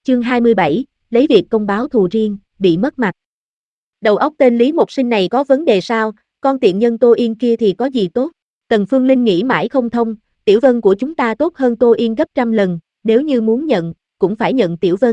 Chương 27, lấy việc công báo thù riêng, bị mất mặt. Đầu óc tên Lý Mộc Sinh này có vấn đề sao, con tiện nhân Tô Yên kia thì có gì tốt? Tần Phương Linh nghĩ mãi không thông, Tiểu Vân của chúng ta tốt hơn Tô Yên gấp trăm lần, nếu như muốn nhận, cũng phải nhận Tiểu Vân.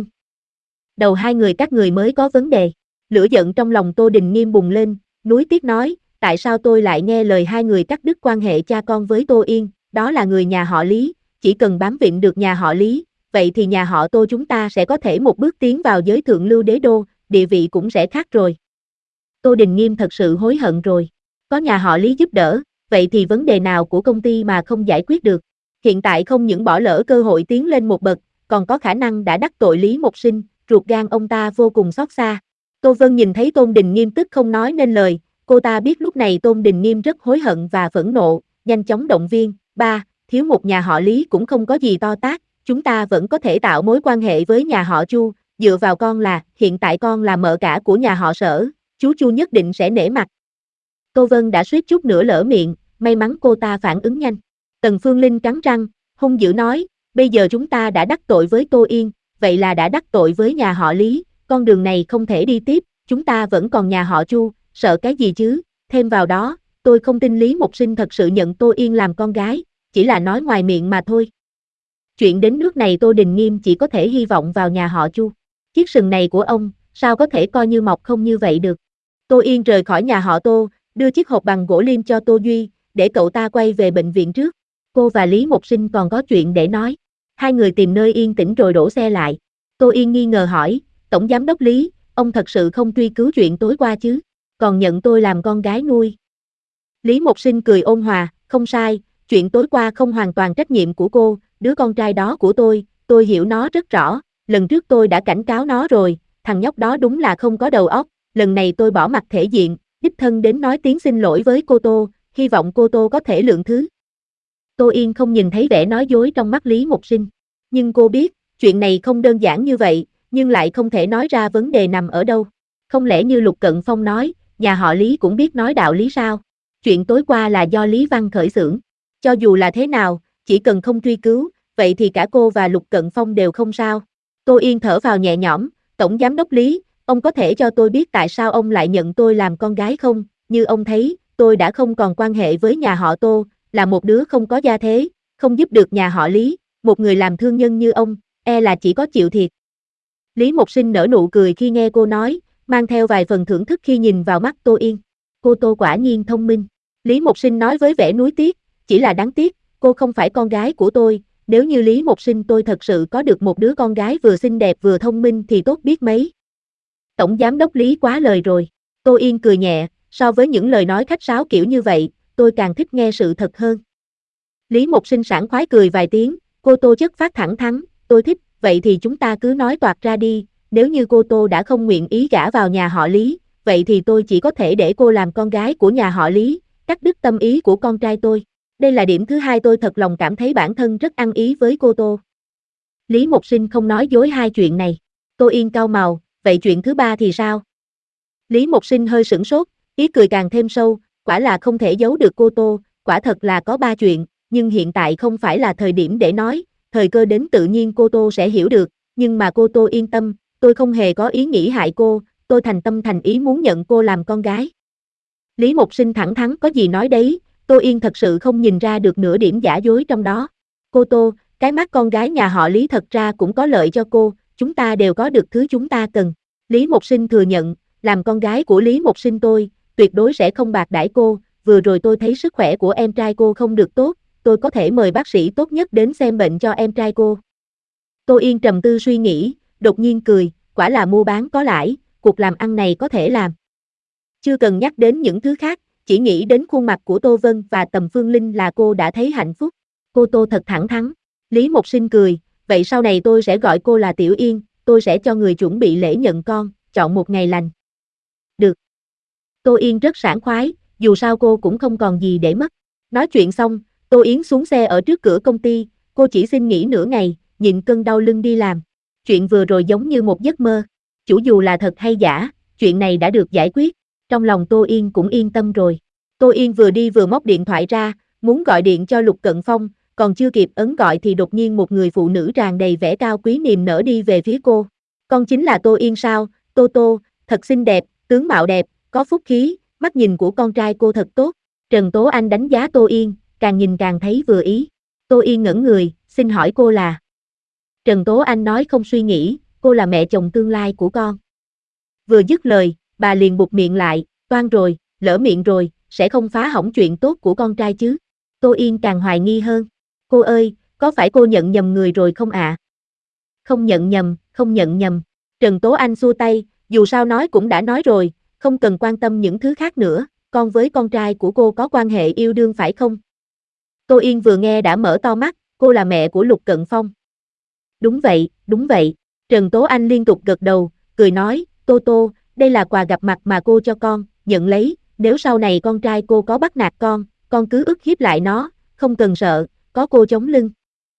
Đầu hai người các người mới có vấn đề. Lửa giận trong lòng Tô Đình Nghiêm bùng lên, núi tiếc nói, tại sao tôi lại nghe lời hai người cắt đứt quan hệ cha con với Tô Yên, đó là người nhà họ Lý, chỉ cần bám vịn được nhà họ Lý, vậy thì nhà họ Tô chúng ta sẽ có thể một bước tiến vào giới thượng lưu đế đô, địa vị cũng sẽ khác rồi. Tô Đình Nghiêm thật sự hối hận rồi. Có nhà họ Lý giúp đỡ, vậy thì vấn đề nào của công ty mà không giải quyết được. Hiện tại không những bỏ lỡ cơ hội tiến lên một bậc, còn có khả năng đã đắc tội Lý Mộc Sinh, ruột gan ông ta vô cùng xót xa. Tô Vân nhìn thấy Tôn Đình Nghiêm tức không nói nên lời, cô ta biết lúc này Tôn Đình Nghiêm rất hối hận và phẫn nộ, nhanh chóng động viên, ba, thiếu một nhà họ Lý cũng không có gì to tát, chúng ta vẫn có thể tạo mối quan hệ với nhà họ Chu, dựa vào con là, hiện tại con là mợ cả của nhà họ Sở, chú Chu nhất định sẽ nể mặt. Tô Vân đã suýt chút nữa lỡ miệng, may mắn cô ta phản ứng nhanh. Tần Phương Linh cắn răng, hung dữ nói, bây giờ chúng ta đã đắc tội với Tô Yên, vậy là đã đắc tội với nhà họ Lý, con đường này không thể đi tiếp, chúng ta vẫn còn nhà họ Chu, sợ cái gì chứ, thêm vào đó, tôi không tin Lý Mộc Sinh thật sự nhận Tô Yên làm con gái, chỉ là nói ngoài miệng mà thôi. Chuyện đến nước này Tô Đình Nghiêm chỉ có thể hy vọng vào nhà họ Chu. Chiếc sừng này của ông, sao có thể coi như mọc không như vậy được. Tô Yên rời khỏi nhà họ Tô, đưa chiếc hộp bằng gỗ lim cho Tô Duy, để cậu ta quay về bệnh viện trước. Cô và Lý Mộc Sinh còn có chuyện để nói. Hai người tìm nơi yên tĩnh rồi đổ xe lại. Tô Yên nghi ngờ hỏi, Tổng Giám đốc Lý, ông thật sự không truy cứu chuyện tối qua chứ, còn nhận tôi làm con gái nuôi. Lý Mộc Sinh cười ôn hòa, không sai, chuyện tối qua không hoàn toàn trách nhiệm của cô, đứa con trai đó của tôi hiểu nó rất rõ, lần trước tôi đã cảnh cáo nó rồi, thằng nhóc đó đúng là không có đầu óc, lần này tôi bỏ mặt thể diện, đích thân đến nói tiếng xin lỗi với cô Tô, hy vọng cô Tô có thể lượng thứ. Tô Yên không nhìn thấy vẻ nói dối trong mắt Lý Mộc Sinh, nhưng cô biết, chuyện này không đơn giản như vậy, nhưng lại không thể nói ra vấn đề nằm ở đâu. Không lẽ như Lục Cận Phong nói, nhà họ Lý cũng biết nói đạo lý sao? Chuyện tối qua là do Lý Văn khởi xướng. Cho dù là thế nào, chỉ cần không truy cứu, vậy thì cả cô và Lục Cận Phong đều không sao. Tô Yên thở vào nhẹ nhõm, Tổng Giám đốc Lý, ông có thể cho tôi biết tại sao ông lại nhận tôi làm con gái không? Như ông thấy, tôi đã không còn quan hệ với nhà họ Tô, là một đứa không có gia thế, không giúp được nhà họ Lý, một người làm thương nhân như ông, e là chỉ có chịu thiệt. Lý Mộc Sinh nở nụ cười khi nghe cô nói, mang theo vài phần thưởng thức khi nhìn vào mắt Tô Yên. Cô Tô quả nhiên thông minh. Lý Mộc Sinh nói với vẻ nuối tiếc, chỉ là đáng tiếc, cô không phải con gái của tôi, nếu như Lý Mộc Sinh tôi thật sự có được một đứa con gái vừa xinh đẹp vừa thông minh thì tốt biết mấy. Tổng Giám đốc Lý quá lời rồi. Tô Yên cười nhẹ, so với những lời nói khách sáo kiểu như vậy, tôi càng thích nghe sự thật hơn. Lý Mộc Sinh sảng khoái cười vài tiếng, cô Tô chất phát thẳng thắn, tôi thích, vậy thì chúng ta cứ nói toạc ra đi, nếu như cô Tô đã không nguyện ý gả vào nhà họ Lý, vậy thì tôi chỉ có thể để cô làm con gái của nhà họ Lý, cắt đứt tâm ý của con trai tôi. Đây là điểm thứ hai tôi thật lòng cảm thấy bản thân rất ăn ý với cô Tô. Lý Mộc Sinh không nói dối hai chuyện này. Tô Yên cau mày, vậy chuyện thứ ba thì sao? Lý Mộc Sinh hơi sửng sốt, ý cười càng thêm sâu, quả là không thể giấu được cô Tô, quả thật là có ba chuyện, nhưng hiện tại không phải là thời điểm để nói, thời cơ đến tự nhiên cô Tô sẽ hiểu được, nhưng mà cô Tô yên tâm, tôi không hề có ý nghĩ hại cô, tôi thành tâm thành ý muốn nhận cô làm con gái. Lý Mộc Sinh thẳng thắn có gì nói đấy, Tô Yên thật sự không nhìn ra được nửa điểm giả dối trong đó. Cô Tô, cái mắt con gái nhà họ Lý thật ra cũng có lợi cho cô, chúng ta đều có được thứ chúng ta cần. Lý Mộc Sinh thừa nhận, làm con gái của Lý Mộc Sinh tôi, tuyệt đối sẽ không bạc đãi cô, vừa rồi tôi thấy sức khỏe của em trai cô không được tốt, tôi có thể mời bác sĩ tốt nhất đến xem bệnh cho em trai cô. Tô Yên trầm tư suy nghĩ, đột nhiên cười, quả là mua bán có lãi, cuộc làm ăn này có thể làm. Chưa cần nhắc đến những thứ khác, chỉ nghĩ đến khuôn mặt của Tô Vân và Tầm Phương Linh là cô đã thấy hạnh phúc. Cô Tô thật thẳng thắn. Lý Mộc Sinh cười, vậy sau này tôi sẽ gọi cô là Tiểu Yên, tôi sẽ cho người chuẩn bị lễ nhận con, chọn một ngày lành. Được. Tô Yên rất sảng khoái, dù sao cô cũng không còn gì để mất. Nói chuyện xong, Tô Yến xuống xe ở trước cửa công ty, cô chỉ xin nghỉ nửa ngày, nhịn cơn đau lưng đi làm. Chuyện vừa rồi giống như một giấc mơ. Chủ dù là thật hay giả, chuyện này đã được giải quyết. Trong lòng Tô Yên cũng yên tâm rồi. Tô Yên vừa đi vừa móc điện thoại ra, muốn gọi điện cho Lục Cận Phong, còn chưa kịp ấn gọi thì đột nhiên một người phụ nữ tràn đầy vẻ cao quý niềm nở đi về phía cô. Con chính là Tô Yên sao? Tô Tô, thật xinh đẹp, tướng mạo đẹp, có phúc khí, mắt nhìn của con trai cô thật tốt. Trần Tố Anh đánh giá Tô Yên, càng nhìn càng thấy vừa ý. Tô Yên ngẩn người, xin hỏi cô là? Trần Tố Anh nói không suy nghĩ, cô là mẹ chồng tương lai của con. Vừa dứt lời, bà liền buột miệng lại, toan rồi, lỡ miệng rồi, sẽ không phá hỏng chuyện tốt của con trai chứ. Tô Yên càng hoài nghi hơn. Cô ơi, có phải cô nhận nhầm người rồi không ạ? Không nhận nhầm, không nhận nhầm. Trần Tố Anh xua tay, dù sao nói cũng đã nói rồi, không cần quan tâm những thứ khác nữa, con với con trai của cô có quan hệ yêu đương phải không? Tô Yên vừa nghe đã mở to mắt, cô là mẹ của Lục Cận Phong. Đúng vậy, đúng vậy. Trần Tố Anh liên tục gật đầu, cười nói, Tô Tô, đây là quà gặp mặt mà cô cho con, nhận lấy, nếu sau này con trai cô có bắt nạt con cứ ức hiếp lại nó, không cần sợ, có cô chống lưng.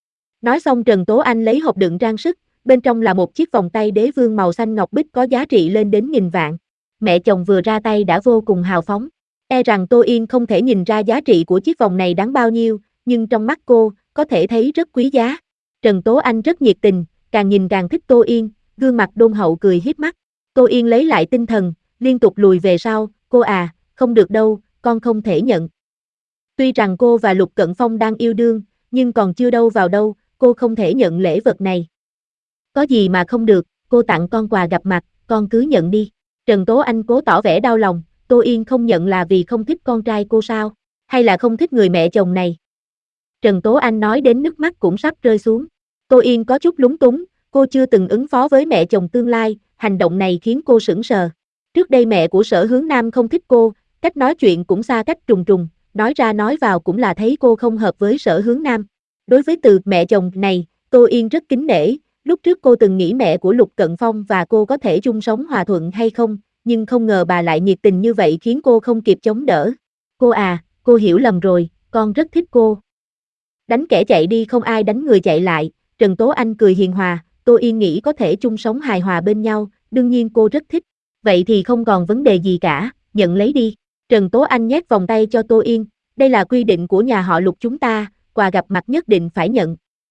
Nói xong Trần Tố Anh lấy hộp đựng trang sức, bên trong là một chiếc vòng tay đế vương màu xanh ngọc bích có giá trị lên đến nghìn vạn. Mẹ chồng vừa ra tay đã vô cùng hào phóng. E rằng Tô Yên không thể nhìn ra giá trị của chiếc vòng này đáng bao nhiêu, nhưng trong mắt cô, có thể thấy rất quý giá. Trần Tố Anh rất nhiệt tình, càng nhìn càng thích Tô Yên, gương mặt đôn hậu cười hiếp mắt. Tô Yên lấy lại tinh thần, liên tục lùi về sau, cô à, không được đâu, con không thể nhận. Tuy rằng cô và Lục Cận Phong đang yêu đương, nhưng còn chưa đâu vào đâu, cô không thể nhận lễ vật này. Có gì mà không được, cô tặng con quà gặp mặt, con cứ nhận đi. Trần Tố Anh cố tỏ vẻ đau lòng, Tô Yên không nhận là vì không thích con trai cô sao, hay là không thích người mẹ chồng này. Trần Tố Anh nói đến nước mắt cũng sắp rơi xuống. Tô Yên có chút lúng túng, cô chưa từng ứng phó với mẹ chồng tương lai, hành động này khiến cô sững sờ. Trước đây mẹ của Sở Hướng Nam không thích cô, cách nói chuyện cũng xa cách trùng trùng, nói ra nói vào cũng là thấy cô không hợp với Sở Hướng Nam. Đối với từ mẹ chồng này, Tô Yên rất kính nể, lúc trước cô từng nghĩ mẹ của Lục Cận Phong và cô có thể chung sống hòa thuận hay không, nhưng không ngờ bà lại nhiệt tình như vậy khiến cô không kịp chống đỡ. Cô à, cô hiểu lầm rồi, con rất thích cô. Đánh kẻ chạy đi không ai đánh người chạy lại, Trần Tố Anh cười hiền hòa, Tô Yên nghĩ có thể chung sống hài hòa bên nhau, đương nhiên cô rất thích. Vậy thì không còn vấn đề gì cả, nhận lấy đi. Trần Tố Anh nhét vòng tay cho Tô Yên, đây là quy định của nhà họ Lục chúng ta, quà gặp mặt nhất định phải nhận.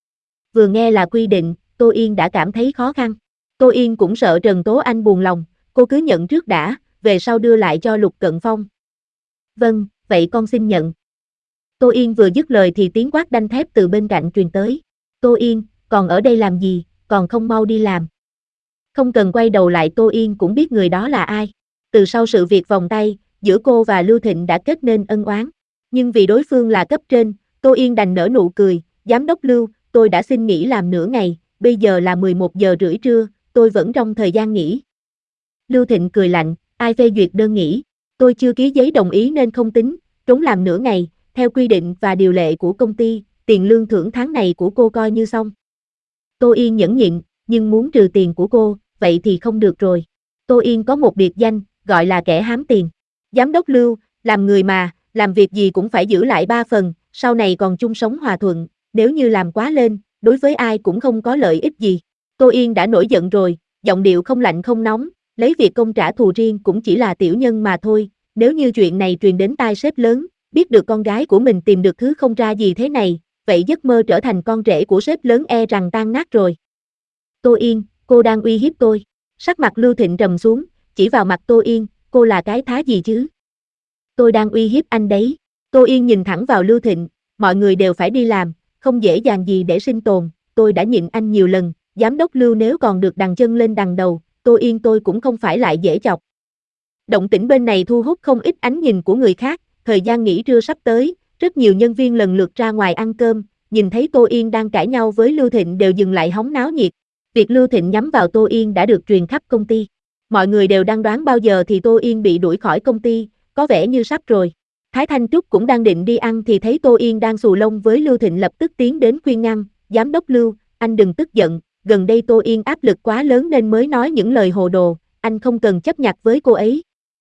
Vừa nghe là quy định, Tô Yên đã cảm thấy khó khăn. Tô Yên cũng sợ Trần Tố Anh buồn lòng, cô cứ nhận trước đã, về sau đưa lại cho Lục Cận Phong. Vâng, vậy con xin nhận. Tô Yên vừa dứt lời thì tiếng quát đanh thép từ bên cạnh truyền tới. Tô Yên, còn ở đây làm gì, còn không mau đi làm. Không cần quay đầu lại Tô Yên cũng biết người đó là ai. Từ sau sự việc vòng tay, giữa cô và Lưu Thịnh đã kết nên ân oán. Nhưng vì đối phương là cấp trên, Tô Yên đành nở nụ cười, Giám đốc Lưu, tôi đã xin nghỉ làm nửa ngày, bây giờ là 11 giờ rưỡi trưa, tôi vẫn trong thời gian nghỉ. Lưu Thịnh cười lạnh, ai phê duyệt đơn nghỉ, tôi chưa ký giấy đồng ý nên không tính, trốn làm nửa ngày, theo quy định và điều lệ của công ty, tiền lương thưởng tháng này của cô coi như xong. Tô Yên nhẫn nhịn, nhưng muốn trừ tiền của cô, vậy thì không được rồi. Tô Yên có một biệt danh, gọi là kẻ hám tiền. Giám đốc Lưu, làm người mà, làm việc gì cũng phải giữ lại 3 phần, sau này còn chung sống hòa thuận, nếu như làm quá lên, đối với ai cũng không có lợi ích gì. Tô Yên đã nổi giận rồi, giọng điệu không lạnh không nóng, lấy việc công trả thù riêng cũng chỉ là tiểu nhân mà thôi, nếu như chuyện này truyền đến tai sếp lớn, biết được con gái của mình tìm được thứ không ra gì thế này, vậy giấc mơ trở thành con rể của sếp lớn e rằng tan nát rồi. Tô Yên, cô đang uy hiếp tôi. Sắc mặt Lưu Thịnh trầm xuống, chỉ vào mặt Tô Yên, cô là cái thá gì chứ? Tôi đang uy hiếp anh đấy. Tô Yên nhìn thẳng vào Lưu Thịnh, mọi người đều phải đi làm, không dễ dàng gì để sinh tồn, tôi đã nhịn anh nhiều lần, giám đốc Lưu nếu còn được đằng chân lên đằng đầu, Tô Yên tôi cũng không phải lại dễ chọc. Động tĩnh bên này thu hút không ít ánh nhìn của người khác, thời gian nghỉ trưa sắp tới, rất nhiều nhân viên lần lượt ra ngoài ăn cơm, nhìn thấy Tô Yên đang cãi nhau với Lưu Thịnh đều dừng lại hóng náo nhiệt. Việc Lưu Thịnh nhắm vào Tô Yên đã được truyền khắp công ty. Mọi người đều đang đoán bao giờ thì Tô Yên bị đuổi khỏi công ty, có vẻ như sắp rồi. Thái Thanh Trúc cũng đang định đi ăn thì thấy Tô Yên đang xù lông với Lưu Thịnh lập tức tiến đến khuyên ngăn, giám đốc Lưu, anh đừng tức giận, gần đây Tô Yên áp lực quá lớn nên mới nói những lời hồ đồ, anh không cần chấp nhặt với cô ấy.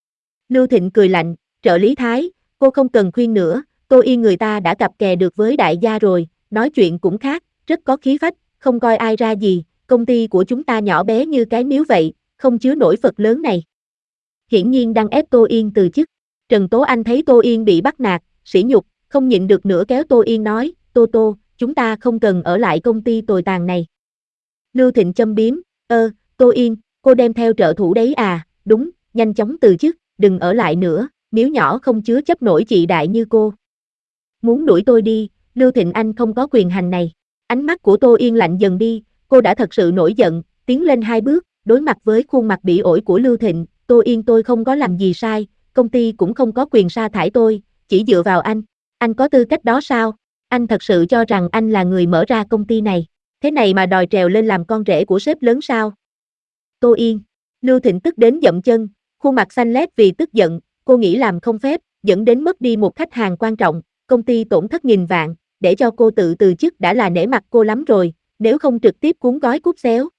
Lưu Thịnh cười lạnh, trợ lý Thái, cô không cần khuyên nữa, Tô Yên người ta đã cặp kè được với đại gia rồi, nói chuyện cũng khác, rất có khí phách, không coi ai ra gì, công ty của chúng ta nhỏ bé như cái miếu vậy, không chứa nổi Phật lớn này. Hiển nhiên đang ép Tô Yên từ chức. Trần Tố Anh thấy Tô Yên bị bắt nạt, sỉ nhục, không nhịn được nữa kéo Tô Yên nói, Tô Tô, chúng ta không cần ở lại công ty tồi tàn này. Lưu Thịnh châm biếm, Tô Yên, cô đem theo trợ thủ đấy à, đúng, nhanh chóng từ chức, đừng ở lại nữa, miếu nhỏ không chứa chấp nổi chị đại như cô. Muốn đuổi tôi đi, Lưu Thịnh anh không có quyền hành này. Ánh mắt của Tô Yên lạnh dần đi, cô đã thật sự nổi giận, tiến lên 2 bước, đối mặt với khuôn mặt bỉ ổi của Lưu Thịnh, Tô Yên tôi không có làm gì sai, công ty cũng không có quyền sa thải tôi, chỉ dựa vào anh có tư cách đó sao? Anh thật sự cho rằng anh là người mở ra công ty này, thế này mà đòi trèo lên làm con rể của sếp lớn sao? Tô Yên, Lưu Thịnh tức đến dậm chân, khuôn mặt xanh lét vì tức giận, cô nghĩ làm không phép, dẫn đến mất đi một khách hàng quan trọng, công ty tổn thất nghìn vạn, để cho cô tự từ chức đã là nể mặt cô lắm rồi, nếu không trực tiếp cuốn gói cút xéo.